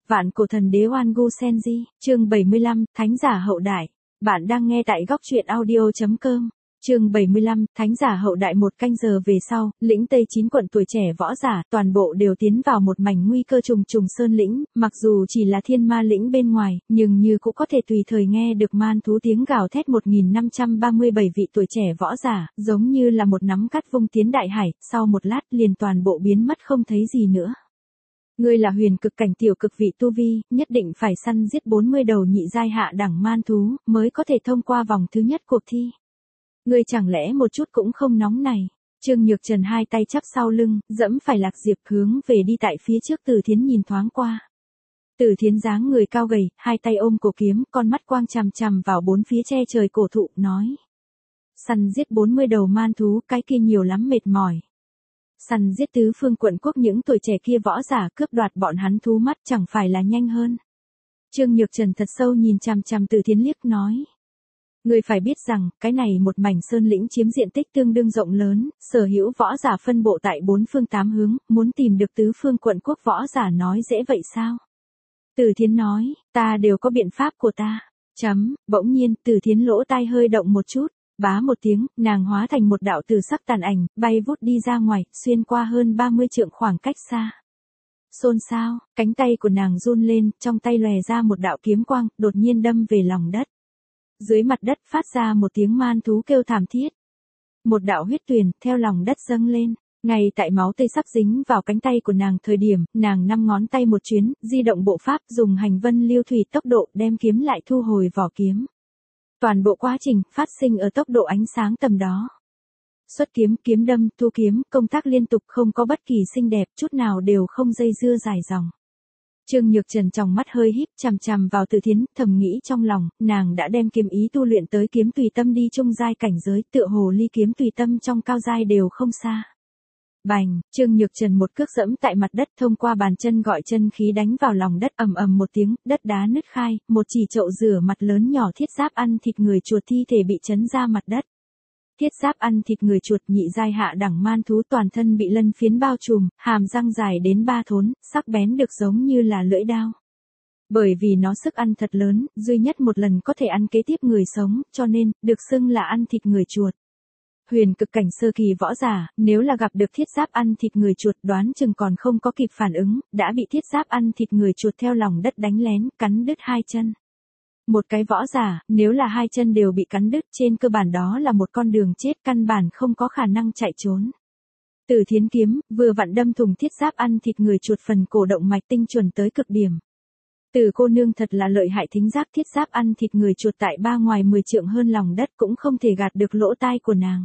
Vạn cổ thần đế Oan Gu Senji, chương 75, Thánh giả hậu đại. Bạn đang nghe tại góc truyện audio.com. Chương 75, Thánh giả hậu đại. Một canh giờ về sau, lĩnh Tây 9 quận tuổi trẻ võ giả, toàn bộ đều tiến vào một mảnh nguy cơ trùng trùng sơn lĩnh, mặc dù chỉ là thiên ma lĩnh bên ngoài, nhưng như cũng có thể tùy thời nghe được man thú tiếng gào thét. 1537 vị tuổi trẻ võ giả, giống như là một nắm cát vung tiến đại hải, sau một lát liền toàn bộ biến mất không thấy gì nữa. Ngươi là huyền cực cảnh tiểu cực vị tu vi, nhất định phải săn giết 40 đầu nhị giai hạ đẳng man thú, mới có thể thông qua vòng thứ nhất cuộc thi. Ngươi chẳng lẽ một chút cũng không nóng này? Trương Nhược Trần hai tay chắp sau lưng, dẫm phải Lạc Diệp hướng về đi tại phía trước. Từ Thiến nhìn thoáng qua. Từ Thiến dáng người cao gầy, hai tay ôm cổ kiếm, con mắt quang chằm chằm vào bốn phía che trời cổ thụ, nói. Săn giết 40 đầu man thú, cái kia nhiều lắm, mệt mỏi. Săn giết tứ phương quận quốc những tuổi trẻ kia võ giả, cướp đoạt bọn hắn thú mắt, chẳng phải là nhanh hơn. Trương Nhược Trần thật sâu nhìn chằm chằm Từ Thiến liếc, nói. Ngươi phải biết rằng, cái này một mảnh sơn lĩnh chiếm diện tích tương đương rộng lớn, sở hữu võ giả phân bộ tại bốn phương tám hướng, muốn tìm được tứ phương quận quốc võ giả nói dễ vậy sao? Từ Thiến nói, ta đều có biện pháp của ta. Bỗng nhiên, Từ Thiến lỗ tai hơi động một chút. Bá một tiếng, nàng hóa thành một đạo tử sắc tàn ảnh, bay vút đi ra ngoài, xuyên qua hơn 30 trượng khoảng cách xa. Xôn xao, cánh tay của nàng run lên, trong tay lòe ra một đạo kiếm quang, đột nhiên đâm về lòng đất. Dưới mặt đất phát ra một tiếng man thú kêu thảm thiết. Một đạo huyết tuyền theo lòng đất dâng lên, ngay tại máu tươi sắc dính vào cánh tay của nàng thời điểm, nàng 5 ngón tay một chuyến, di động bộ pháp, dùng hành vân lưu thủy tốc độ đem kiếm lại thu hồi vỏ kiếm. Toàn bộ quá trình phát sinh ở tốc độ ánh sáng tầm đó. Xuất kiếm, kiếm đâm, thu kiếm, công tác liên tục, không có bất kỳ xinh đẹp chút nào, đều không dây dưa dài dòng. Trương Nhược Trần trong mắt hơi híp, chằm chằm vào Từ Thiến, thầm nghĩ trong lòng, nàng đã đem kiếm ý tu luyện tới kiếm tùy tâm đi trung giai cảnh giới, tựa hồ ly kiếm tùy tâm trong cao giai đều không xa. Bành, Trương Nhược Trần một cước dẫm tại mặt đất, thông qua bàn chân gọi chân khí đánh vào lòng đất, ầm ầm một tiếng, đất đá nứt khai, một chỉ chậu rửa mặt lớn nhỏ thiết giáp ăn thịt người chuột thi thể bị chấn ra mặt đất. Thiết giáp ăn thịt người chuột nhị giai hạ đẳng man thú, toàn thân bị lân phiến bao trùm, hàm răng dài đến 3 thốn, sắc bén được giống như là lưỡi dao. Bởi vì nó sức ăn thật lớn, duy nhất một lần có thể ăn kế tiếp người sống, cho nên được xưng là ăn thịt người chuột. Huyền cực cảnh sơ kỳ võ giả, nếu là gặp được thiết giáp ăn thịt người chuột, đoán chừng còn không có kịp phản ứng, đã bị thiết giáp ăn thịt người chuột theo lòng đất đánh lén, cắn đứt hai chân. Một cái võ giả, nếu là hai chân đều bị cắn đứt, trên cơ bản đó là một con đường chết, căn bản không có khả năng chạy trốn. Từ Thiến kiếm, vừa vặn đâm thủng thiết giáp ăn thịt người chuột phần cổ, động mạch tinh chuẩn tới cực điểm. Từ cô nương thật là lợi hại, thính giác thiết giáp ăn thịt người chuột tại ba ngoài 10 trượng hơn lòng đất cũng không thể gạt được lỗ tai của nàng.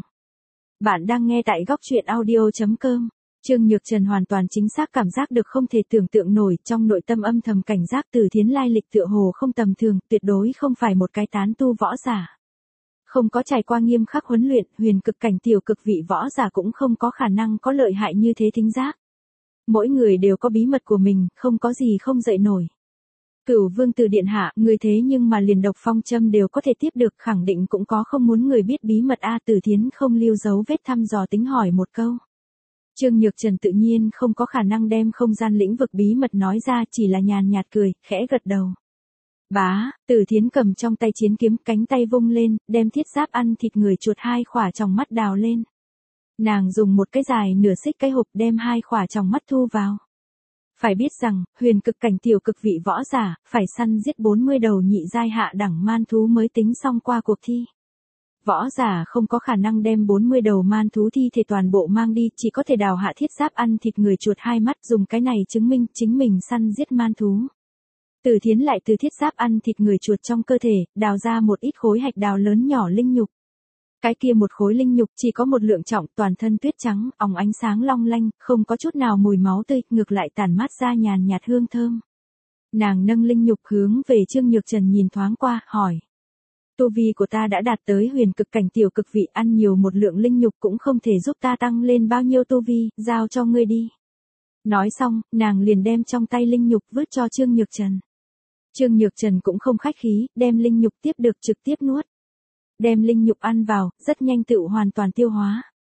Bạn đang nghe tại góc truyện audio.com. Trương Nhược Trần hoàn toàn chính xác cảm giác được không thể tưởng tượng nổi, trong nội tâm âm thầm cảnh giác Từ Thiến lai lịch tựa hồ không tầm thường, tuyệt đối không phải một cái tán tu võ giả. Không có trải qua nghiêm khắc huấn luyện, huyền cực cảnh tiểu cực vị võ giả cũng không có khả năng có lợi hại như thế thính giác. Mỗi người đều có bí mật của mình, không có gì không dậy nổi. Cửu vương từ điện hạ, người thế nhưng mà liền độc phong châm đều có thể tiếp được, khẳng định cũng có không muốn người biết bí mật a. Từ Thiến không lưu dấu vết thăm dò tính hỏi một câu. Trương Nhược Trần tự nhiên không có khả năng đem không gian lĩnh vực bí mật nói ra, chỉ là nhàn nhạt cười, khẽ gật đầu. Bá, Từ Thiến cầm trong tay chiến kiếm, cánh tay vung lên, đem thiết giáp ăn thịt người chuột hai khỏa tròng mắt đào lên. Nàng dùng một cái dài nửa xích cái hộp đem hai khỏa tròng mắt thu vào. Phải biết rằng, huyền cực cảnh tiểu cực vị võ giả, phải săn giết 40 đầu nhị giai hạ đẳng man thú mới tính xong qua cuộc thi. Võ giả không có khả năng đem 40 đầu man thú thi thể toàn bộ mang đi, chỉ có thể đào hạ thiết giáp ăn thịt người chuột hai mắt, dùng cái này chứng minh chính mình săn giết man thú. Từ Thiến lại từ thiết giáp ăn thịt người chuột trong cơ thể, đào ra một ít khối hạch đào lớn nhỏ linh nhục. Cái kia một khối linh nhục chỉ có một lượng trọng, toàn thân tuyết trắng, óng ánh sáng long lanh, không có chút nào mùi máu tươi, ngược lại tản mát ra nhàn nhạt hương thơm. Nàng nâng linh nhục hướng về Trương Nhược Trần nhìn thoáng qua, hỏi. Tu vi của ta đã đạt tới huyền cực cảnh tiểu cực vị, ăn nhiều một lượng linh nhục cũng không thể giúp ta tăng lên bao nhiêu tu vi, giao cho ngươi đi. Nói xong, nàng liền đem trong tay linh nhục vứt cho Trương Nhược Trần. Trương Nhược Trần cũng không khách khí, đem linh nhục tiếp được trực tiếp nuốt. Đem linh nhục ăn vào, rất nhanh tựu hoàn toàn tiêu hóa.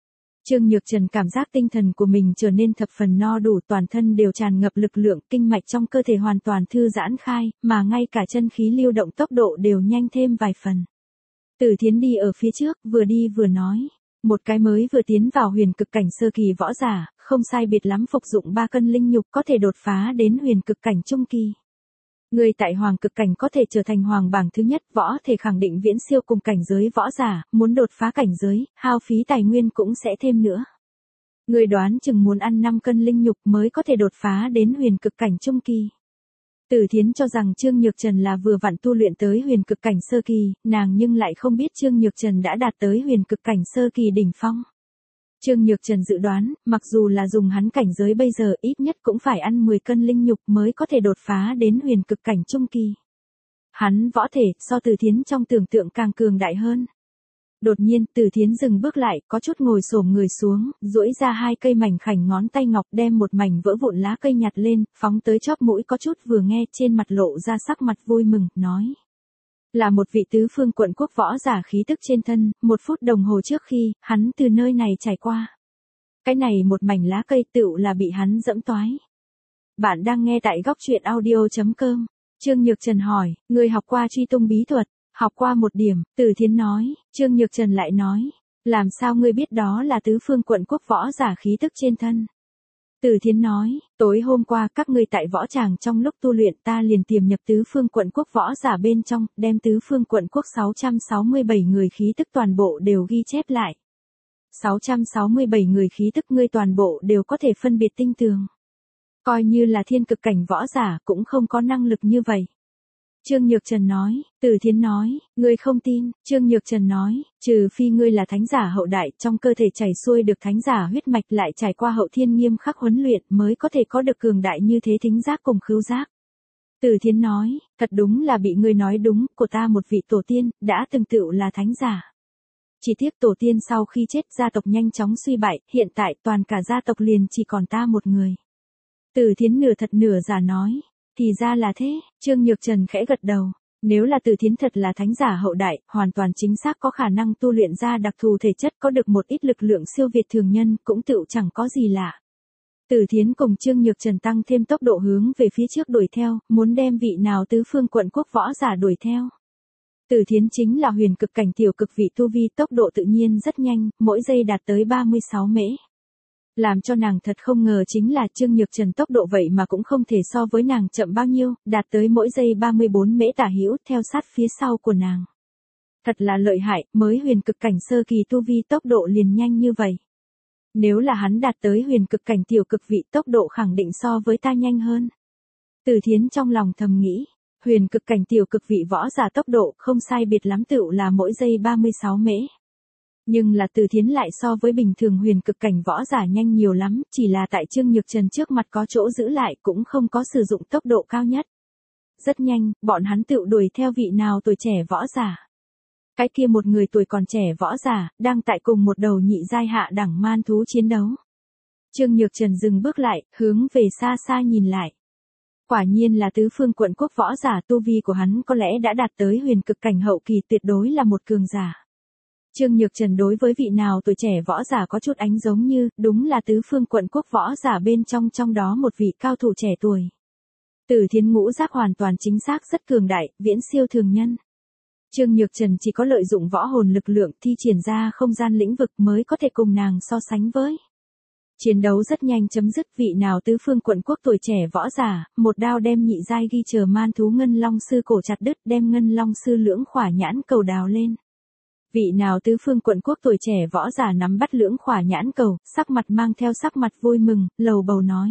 Trương Nhược Trần cảm giác tinh thần của mình trở nên thập phần no đủ, toàn thân đều tràn ngập lực lượng, kinh mạch trong cơ thể hoàn toàn thư giãn khai, mà ngay cả chân khí lưu động tốc độ đều nhanh thêm vài phần. Từ Thiến đi ở phía trước, vừa đi vừa nói. Một cái mới vừa tiến vào huyền cực cảnh sơ kỳ võ giả, không sai biệt lắm phục dụng 3 cân linh nhục có thể đột phá đến huyền cực cảnh trung kỳ. Người tại hoàng cực cảnh có thể trở thành hoàng bảng thứ nhất, võ thể khẳng định viễn siêu cùng cảnh giới võ giả, muốn đột phá cảnh giới, hao phí tài nguyên cũng sẽ thêm nữa. Người đoán chừng muốn ăn 5 cân linh nhục mới có thể đột phá đến huyền cực cảnh trung kỳ. Từ Thiến cho rằng Trương Nhược Trần là vừa vặn tu luyện tới huyền cực cảnh sơ kỳ, nàng nhưng lại không biết Trương Nhược Trần đã đạt tới huyền cực cảnh sơ kỳ đỉnh phong. Trương Nhược Trần dự đoán, mặc dù là dùng hắn cảnh giới bây giờ ít nhất cũng phải ăn 10 cân linh nhục mới có thể đột phá đến huyền cực cảnh trung kỳ. Hắn võ thể so Từ Thiến trong tưởng tượng càng cường đại hơn. Đột nhiên, Từ Thiến dừng bước lại, có chút ngồi xổm người xuống, duỗi ra 2 cây mảnh khảnh ngón tay ngọc đem một mảnh vỡ vụn lá cây nhặt lên, phóng tới chóp mũi, có chút vừa nghe trên mặt lộ ra sắc mặt vui mừng, nói. Là một vị tứ phương quận quốc võ giả khí tức trên thân, 1 phút đồng hồ trước khi, hắn từ nơi này trải qua. Cái này một mảnh lá cây tựu là bị hắn dẫm toái. Bạn đang nghe tại góc truyện audio.com. Trương Nhược Trần hỏi, người học qua truy tung bí thuật? Học qua 1 điểm, Từ Thiến nói. Trương Nhược Trần lại nói, làm sao ngươi biết đó là tứ phương quận quốc võ giả khí tức trên thân? Từ Thiến nói, tối hôm qua các ngươi tại võ tràng trong lúc tu luyện ta liền tiềm nhập tứ phương quận quốc võ giả bên trong, đem tứ phương quận quốc 667 người khí tức toàn bộ đều ghi chép lại. 667 người khí tức ngươi toàn bộ đều có thể phân biệt tinh tường. Coi như là thiên cực cảnh võ giả cũng không có năng lực như vậy. Trương Nhược Trần nói, Từ Thiến nói, ngươi không tin, Trương Nhược Trần nói, trừ phi ngươi là thánh giả hậu đại, trong cơ thể chảy xuôi được thánh giả huyết mạch lại trải qua hậu thiên nghiêm khắc huấn luyện mới có thể có được cường đại như thế thính giác cùng khứu giác. Từ Thiến nói, thật đúng là bị ngươi nói đúng, của ta một vị tổ tiên, đã từng tựu là thánh giả. Chỉ tiếc tổ tiên sau khi chết gia tộc nhanh chóng suy bại, hiện tại toàn cả gia tộc liền chỉ còn ta một người. Từ Thiến nửa thật nửa giả nói. Thì ra là thế, Trương Nhược Trần khẽ gật đầu. Nếu là Từ Thiến thật là thánh giả hậu đại, hoàn toàn chính xác có khả năng tu luyện ra đặc thù thể chất có được một ít lực lượng siêu việt thường nhân, cũng tựu chẳng có gì lạ. Từ Thiến cùng Trương Nhược Trần tăng thêm tốc độ hướng về phía trước đuổi theo, muốn đem vị nào tứ phương quận quốc võ giả đuổi theo. Từ Thiến chính là huyền cực cảnh tiểu cực vị tu vi, tốc độ tự nhiên rất nhanh, mỗi giây đạt tới 36 mễ. Làm cho nàng thật không ngờ chính là Trương Nhược Trần tốc độ vậy mà cũng không thể so với nàng chậm bao nhiêu, đạt tới mỗi giây 34 mễ tả hữu, theo sát phía sau của nàng. Thật là lợi hại, mới huyền cực cảnh sơ kỳ tu vi tốc độ liền nhanh như vậy. Nếu là hắn đạt tới huyền cực cảnh tiểu cực vị, tốc độ khẳng định so với ta nhanh hơn. Từ Thiến trong lòng thầm nghĩ, huyền cực cảnh tiểu cực vị võ giả tốc độ không sai biệt lắm tựu là mỗi giây 36 mễ. Nhưng là Từ Thiến lại so với bình thường huyền cực cảnh võ giả nhanh nhiều lắm, chỉ là tại Trương Nhược Trần trước mặt có chỗ giữ lại cũng không có sử dụng tốc độ cao nhất. Rất nhanh, bọn hắn tự đuổi theo vị nào tuổi trẻ võ giả. Cái kia một người tuổi còn trẻ võ giả, đang tại cùng một đầu nhị giai hạ đẳng man thú chiến đấu. Trương Nhược Trần dừng bước lại, hướng về xa xa nhìn lại. Quả nhiên là tứ phương quận quốc võ giả, tu vi của hắn có lẽ đã đạt tới huyền cực cảnh hậu kỳ, tuyệt đối là một cường giả. Trương Nhược Trần đối với vị nào tuổi trẻ võ giả có chút ánh giống như, đúng là tứ phương quận quốc võ giả bên trong đó một vị cao thủ trẻ tuổi. Từ Thiến ngũ giác hoàn toàn chính xác rất cường đại, viễn siêu thường nhân. Trương Nhược Trần chỉ có lợi dụng võ hồn lực lượng thi triển ra không gian lĩnh vực mới có thể cùng nàng so sánh với. Chiến đấu rất nhanh chấm dứt, vị nào tứ phương quận quốc tuổi trẻ võ giả, một đao đem nhị giai ghi chờ man thú ngân long sư cổ chặt đứt, đem ngân long sư lưỡng khỏa nhãn cầu đào lên. Vị nào tứ phương quận quốc tuổi trẻ võ giả nắm bắt lưỡng khỏa nhãn cầu, sắc mặt mang theo sắc mặt vui mừng, lầu bầu nói.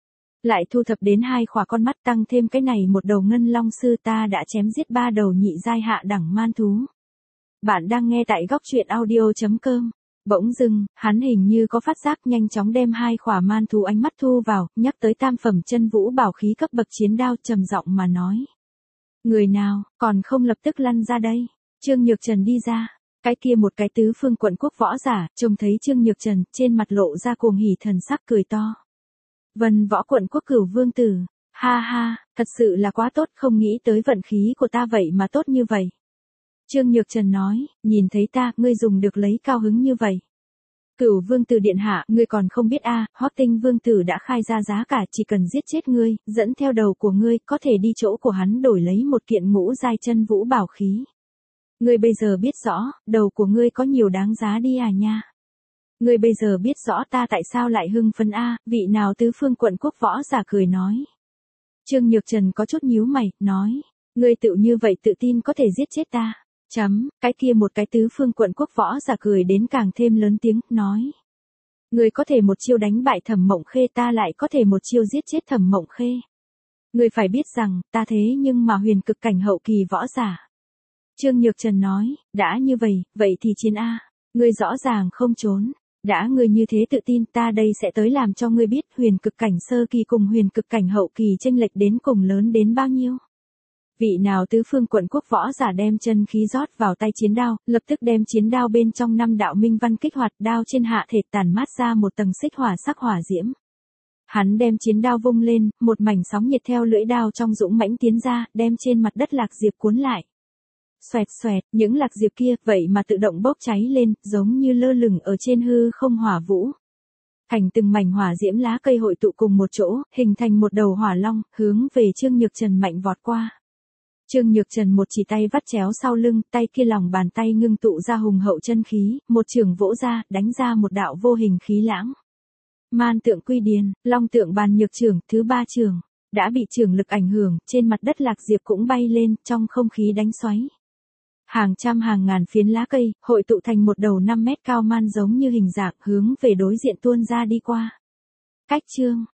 Lại thu thập đến 2 khỏa con mắt, tăng thêm cái này một đầu ngân long sư, ta đã chém giết 3 đầu nhị giai hạ đẳng man thú. Bạn đang nghe tại góc truyện audio.com. Bỗng dưng, hắn hình như có phát giác, nhanh chóng đem 2 khỏa man thú ánh mắt thu vào, nhắc tới tam phẩm chân vũ bảo khí cấp bậc chiến đao, trầm giọng mà nói. Người nào, còn không lập tức lăn ra đây. Trương Nhược Trần đi ra. Cái kia một cái tứ phương quận quốc võ giả, trông thấy Trương Nhược Trần, trên mặt lộ ra cuồng hỉ thần sắc, cười to. Vân võ quận quốc cửu vương tử, ha ha, thật sự là quá tốt, không nghĩ tới vận khí của ta vậy mà tốt như vậy. Trương Nhược Trần nói, nhìn thấy ta, ngươi dùng được lấy cao hứng như vậy. Cửu vương tử điện hạ, ngươi còn không biết Hoắc Tinh vương tử đã khai ra giá cả, chỉ cần giết chết ngươi, dẫn theo đầu của ngươi, có thể đi chỗ của hắn đổi lấy một kiện ngũ giai chân vũ bảo khí. Ngươi bây giờ biết rõ, đầu của ngươi có nhiều đáng giá đi nha. Ngươi bây giờ biết rõ ta tại sao lại hưng phấn vị nào tứ phương quận quốc võ giả cười nói. Trương Nhược Trần có chút nhíu mày, nói, ngươi tự như vậy tự tin có thể giết chết ta. Cái kia một cái tứ phương quận quốc võ giả cười đến càng thêm lớn tiếng, nói. Ngươi có thể một chiêu đánh bại Thẩm Mộng Khê, ta lại có thể một chiêu giết chết Thẩm Mộng Khê. Ngươi phải biết rằng, ta thế nhưng mà huyền cực cảnh hậu kỳ võ giả. Trương Nhược Trần nói, đã như vậy thì chiến Ngươi rõ ràng không trốn. Đã ngươi như thế tự tin, ta đây sẽ tới làm cho ngươi biết huyền cực cảnh sơ kỳ cùng huyền cực cảnh hậu kỳ chênh lệch đến cùng lớn đến bao nhiêu. Vị nào tứ phương quận quốc võ giả đem chân khí rót vào tay chiến đao, lập tức đem chiến đao bên trong 5 đạo minh văn kích hoạt, đao trên hạ thể tàn mát ra một tầng xích hỏa sắc hỏa diễm. Hắn đem chiến đao vung lên, một mảnh sóng nhiệt theo lưỡi đao trong dũng mãnh tiến ra, đem trên mặt đất lạc diệp cuốn lại. Xoẹt xoẹt, những lạc diệp kia vậy mà tự động bốc cháy lên, giống như lơ lửng ở trên hư không hỏa vũ. Thành từng mảnh hỏa diễm lá cây hội tụ cùng một chỗ, hình thành một đầu hỏa long, hướng về Trương Nhược Trần mạnh vọt qua. Trương Nhược Trần một chỉ tay vắt chéo sau lưng, tay kia lòng bàn tay ngưng tụ ra hùng hậu chân khí, một chưởng vỗ ra, đánh ra một đạo vô hình khí lãng. Man tượng quy điền, long tượng bàn nhược chưởng, thứ 3 chưởng, đã bị chưởng lực ảnh hưởng, trên mặt đất lạc diệp cũng bay lên, trong không khí đánh xoáy. Hàng trăm hàng ngàn phiến lá cây, hội tụ thành một đầu 5 mét cao man giống như hình dạng, hướng về đối diện tuôn ra đi qua. Cách chương,